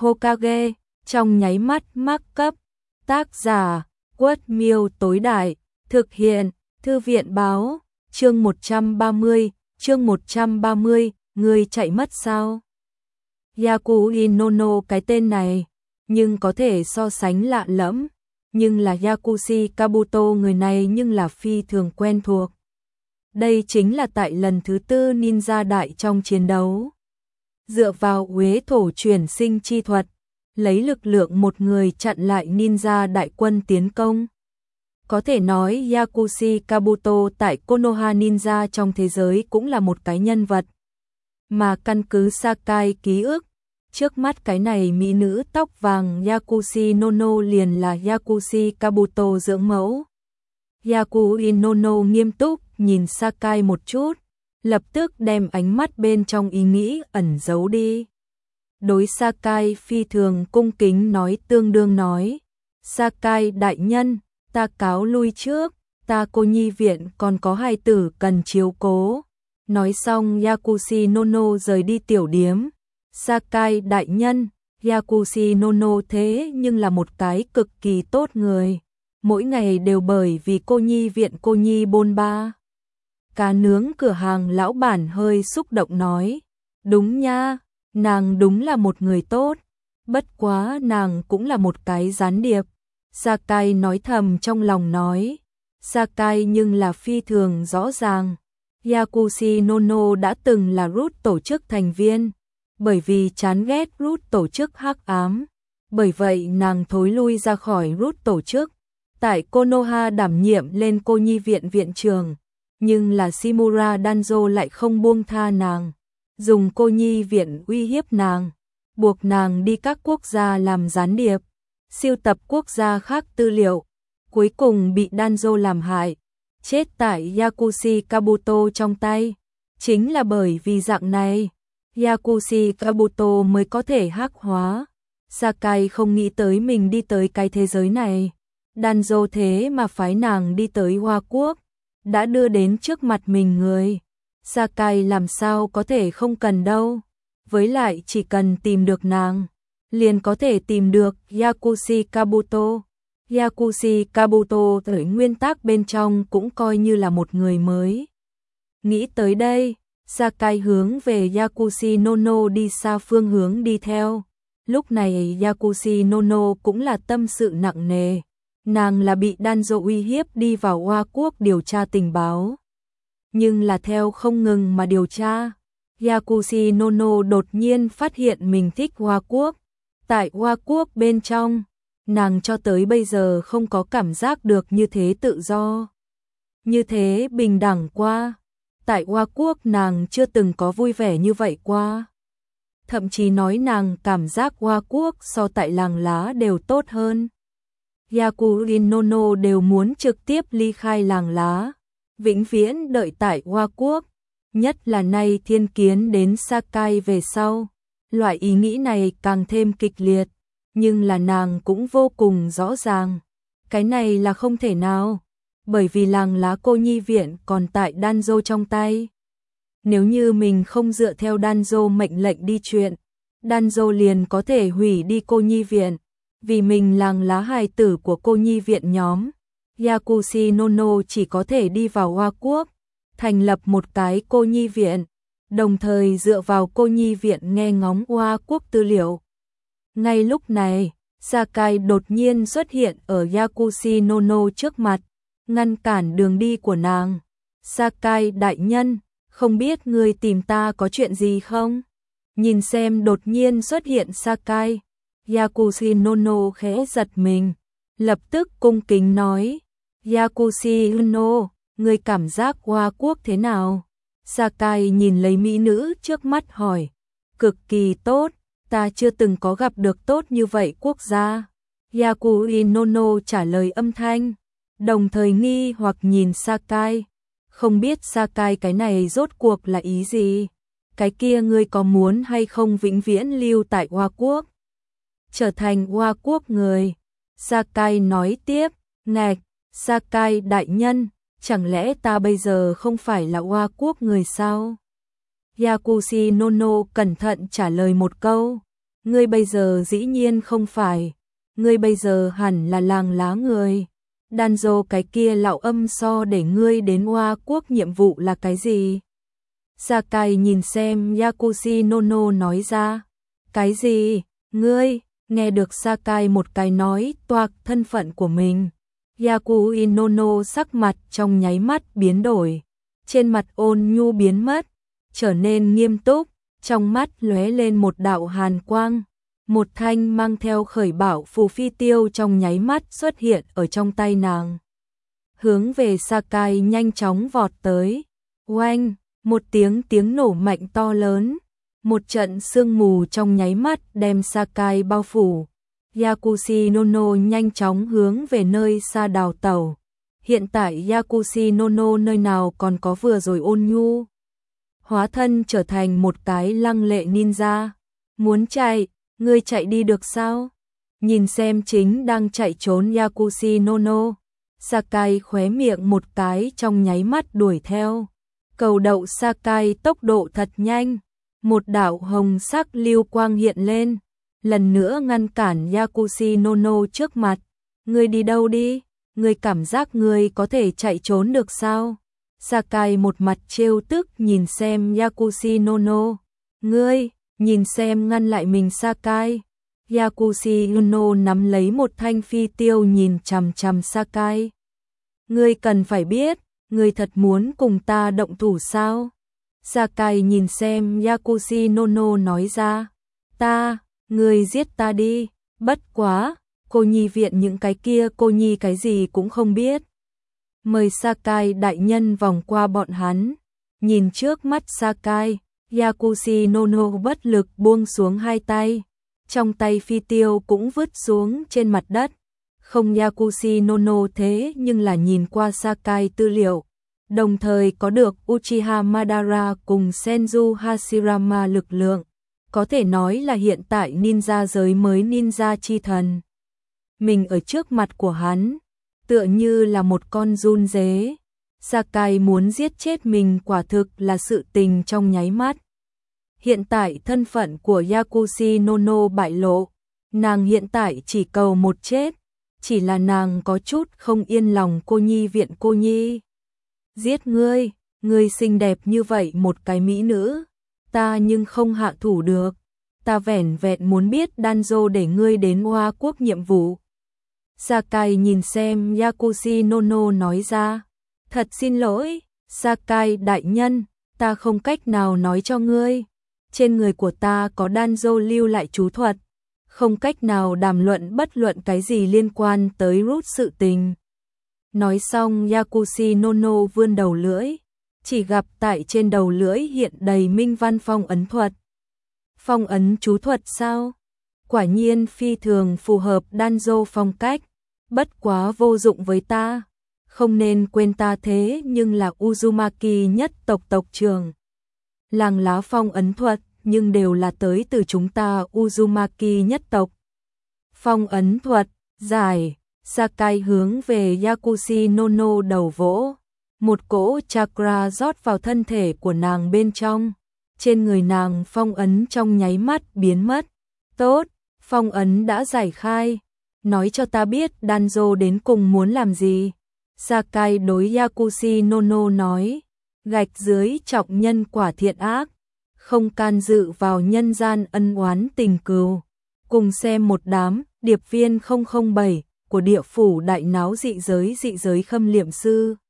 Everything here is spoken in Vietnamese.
Hokage, trong nháy mắt mắc cấp. Tác giả, Quất Miêu tối đại, thực hiện, Thư viện báo, chương 130, người chạy mất sao? Yakuin Nono cái tên này, nhưng có thể so sánh lạ lẫm, nhưng là Yakushi Kabuto người này nhưng là phi thường quen thuộc. Đây chính là tại lần thứ 4 ninja đại trong chiến đấu. Dựa vào uế thổ chuyển sinh chi thuật, lấy lực lượng một người chặn lại ninja đại quân tiến công. Có thể nói Yakushi Kabuto tại Konoha Ninja trong thế giới cũng là một cái nhân vật. Mà căn cứ Sakai ký ức, trước mắt cái này mỹ nữ tóc vàng Yakushi Nono liền là Yakushi Kabuto dưỡng mẫu. Yakuin Nono nghiêm túc nhìn Sakai một chút, lập tức đem ánh mắt bên trong ý nghĩ ẩn giấu đi. Đối Sakai phi thường cung kính nói tương đương nói, Sakai đại nhân, ta cáo lui trước, ta cô nhi viện còn có hài tử cần chiếu cố. Nói xong Yakushi Nono rời đi tiểu điếm. Sakai đại nhân, Yakushi Nono thế nhưng là một cái cực kỳ tốt người. Mỗi ngày đều bởi vì cô nhi viện cô nhi bôn ba. Cá nướng cửa hàng lão bản hơi xúc động nói, đúng nha, nàng đúng là một người tốt, bất quá nàng cũng là một cái gián điệp. Sakai nói thầm trong lòng nói, Sakai nhưng là phi thường rõ ràng. Yakushi Nono đã từng là root tổ chức thành viên, bởi vì chán ghét root tổ chức hắc ám, bởi vậy nàng thối lui ra khỏi root tổ chức, tại Konoha đảm nhiệm lên cô nhi viện viện trưởng, nhưng là Shimura Danzo lại không buông tha nàng, dùng cô nhi viện uy hiếp nàng, buộc nàng đi các quốc gia làm gián điệp, siêu tập quốc gia khác tư liệu, cuối cùng bị Danzo làm hại, chết tại Yakushi Kabuto trong tay. Chính là bởi vì dạng này, Yakushi Kabuto mới có thể hắc hóa. Sakai không nghĩ tới mình đi tới cái thế giới này. Danzo thế mà phái nàng đi tới Hoa Quốc, đã đưa đến trước mặt mình người. Sakai làm sao có thể không cần đâu. Với lại chỉ cần tìm được nàng, liền có thể tìm được Yakushi Kabuto. Yakushi Kabuto ở nguyên tắc bên trong cũng coi như là một người mới. Nghĩ tới đây, Sakai hướng về Yakushi Nono đi xa phương hướng đi theo. Lúc này Yakushi Nono cũng là tâm sự nặng nề. Nàng là bị Danzo uy hiếp đi vào Hoa Quốc điều tra tình báo. Nhưng là theo không ngừng mà điều tra, Yakushi Nono đột nhiên phát hiện mình thích Hoa Quốc. Tại Hoa Quốc bên trong, nàng cho tới bây giờ không có cảm giác được như thế tự do, như thế bình đẳng qua. Tại Hoa Quốc nàng chưa từng có vui vẻ như vậy qua. Thậm chí nói nàng cảm giác Hoa Quốc so tại làng lá đều tốt hơn. Yakuin Nono đều muốn trực tiếp ly khai làng lá, vĩnh viễn đợi tại Hoa Quốc. Nhất là nay thiên kiến đến Sakai về sau, loại ý nghĩ này càng thêm kịch liệt. Nhưng là nàng cũng vô cùng rõ ràng, cái này là không thể nào, bởi vì làng lá cô nhi viện còn tại Danzo trong tay. Nếu như mình không dựa theo Danzo mệnh lệnh đi chuyện, Danzo liền có thể hủy đi cô nhi viện, vì mình làng lá hài tử của cô nhi viện nhóm. Yakushi Nono chỉ có thể đi vào Hoa Quốc, thành lập một cái cô nhi viện, đồng thời dựa vào cô nhi viện nghe ngóng Hoa Quốc tư liệu. Ngay lúc này, Sakai đột nhiên xuất hiện ở Yakushi Nono trước mặt, ngăn cản đường đi của nàng. Sakai đại nhân, không biết người tìm ta có chuyện gì không? Nhìn xem đột nhiên xuất hiện Sakai, Yakushi Nono khẽ giật mình, lập tức cung kính nói, Yakushi Nono, người cảm giác Hoa Quốc thế nào? Sakai nhìn lấy mỹ nữ trước mắt hỏi, cực kỳ tốt. Ta chưa từng có gặp được tốt như vậy quốc gia. Yakuin Nono trả lời âm thanh, đồng thời nghi hoặc nhìn Sakai. Không biết Sakai cái này rốt cuộc là ý gì? Cái kia ngươi có muốn hay không vĩnh viễn lưu tại Hoa Quốc? Trở thành Hoa Quốc người. Sakai nói tiếp, ngạch, Sakai đại nhân, chẳng lẽ ta bây giờ không phải là Hoa Quốc người sao? Yakushi Nono cẩn thận trả lời một câu, ngươi bây giờ dĩ nhiên không phải, ngươi bây giờ hẳn là làng lá người. Danzo cái kia lão âm so để ngươi đến Hoa Quốc nhiệm vụ là cái gì? Sakai nhìn xem Yakushi nói ra. Cái gì? Ngươi? Nghe được Sakai một cái nói toạc thân phận của mình. Yakushi sắc mặt trong nháy mắt biến đổi. Trên mặt ôn nhu biến mất, trở nên nghiêm túc, trong mắt lóe lên một đạo hàn quang. Một thanh mang theo khởi bảo phù phi tiêu trong nháy mắt xuất hiện ở trong tay nàng. Hướng về Sakai nhanh chóng vọt tới. Oanh, một tiếng nổ mạnh to lớn. Một trận sương mù trong nháy mắt đem Sakai bao phủ. Yakushi nhanh chóng hướng về nơi xa đào tẩu. Hiện tại Yakushi nơi nào còn có vừa rồi ôn nhu. Hóa thân trở thành một cái lăng lệ ninja. Muốn chạy, ngươi chạy đi được sao? Nhìn xem chính đang chạy trốn Yakushi Sakai khóe miệng một cái trong nháy mắt đuổi theo. Cầu đậu Sakai tốc độ thật nhanh. Một đạo hồng sắc lưu quang hiện lên. Lần nữa ngăn cản Yakushi trước mặt. Ngươi đi đâu đi? Ngươi cảm giác ngươi có thể chạy trốn được sao? Sakai một mặt trêu tức nhìn xem Yakushi Ngươi, nhìn xem ngăn lại mình Sakai. Yakushi nắm lấy một thanh phi tiêu nhìn chằm chằm Sakai. Ngươi cần phải biết, ngươi thật muốn cùng ta động thủ sao? Sakai nhìn xem Yakushi nói ra. Ngươi giết ta đi, bất quá, cô nhi viện những cái kia cô nhi cái gì cũng không biết. Mời Sakai đại nhân vòng qua bọn hắn. Nhìn trước mắt Sakai, Yakushi bất lực buông xuống hai tay. Trong tay phi tiêu cũng vứt xuống trên mặt đất. Không Yakushi thế nhưng là nhìn qua Sakai tư liệu. Đồng thời có được Uchiha Madara cùng Senju Hashirama lực lượng. Có thể nói là hiện tại ninja giới mới ninja chi thần. Mình ở trước mặt của hắn, tựa như là một con giun dế. Sakai muốn giết chết mình quả thực là sự tình trong nháy mắt. Hiện tại thân phận của Yakushi bại lộ, nàng hiện tại chỉ cầu một chết, chỉ là nàng có chút không yên lòng cô nhi viện cô nhi. Giết ngươi, ngươi xinh đẹp như vậy một cái mỹ nữ, ta nhưng không hạ thủ được, ta vẻn vẹn muốn biết Danzo để ngươi đến Hoa Quốc nhiệm vụ. Sakai nhìn xem Yakushi nói ra. Thật xin lỗi, Sakai đại nhân, ta không cách nào nói cho ngươi. Trên người của ta có Danzo lưu lại chú thuật, không cách nào đàm luận bất luận cái gì liên quan tới root sự tình. Nói xong Yakushi vươn đầu lưỡi, chỉ gặp tại trên đầu lưỡi hiện đầy minh văn phong ấn thuật. Phong ấn chú thuật sao? Quả nhiên phi thường phù hợp Danzo phong cách, bất quá vô dụng với ta. Không nên quên ta thế nhưng là Uzumaki nhất tộc tộc trưởng. Làng lá phong ấn thuật nhưng đều là tới từ chúng ta Uzumaki nhất tộc. Phong ấn thuật, giải, Sakai hướng về Yakushi đầu vỗ. Một cỗ chakra rót vào thân thể của nàng bên trong. Trên người nàng phong ấn trong nháy mắt biến mất. Tốt, phong ấn đã giải khai. Nói cho ta biết Danzo đến cùng muốn làm gì. Sakai đối Yakushi nói. Gạch dưới trọng nhân quả thiện ác. Không can dự vào nhân gian ân oán tình cừu. Cùng xem một đám điệp viên 007 của địa phủ đại náo dị giới khâm liệm sư.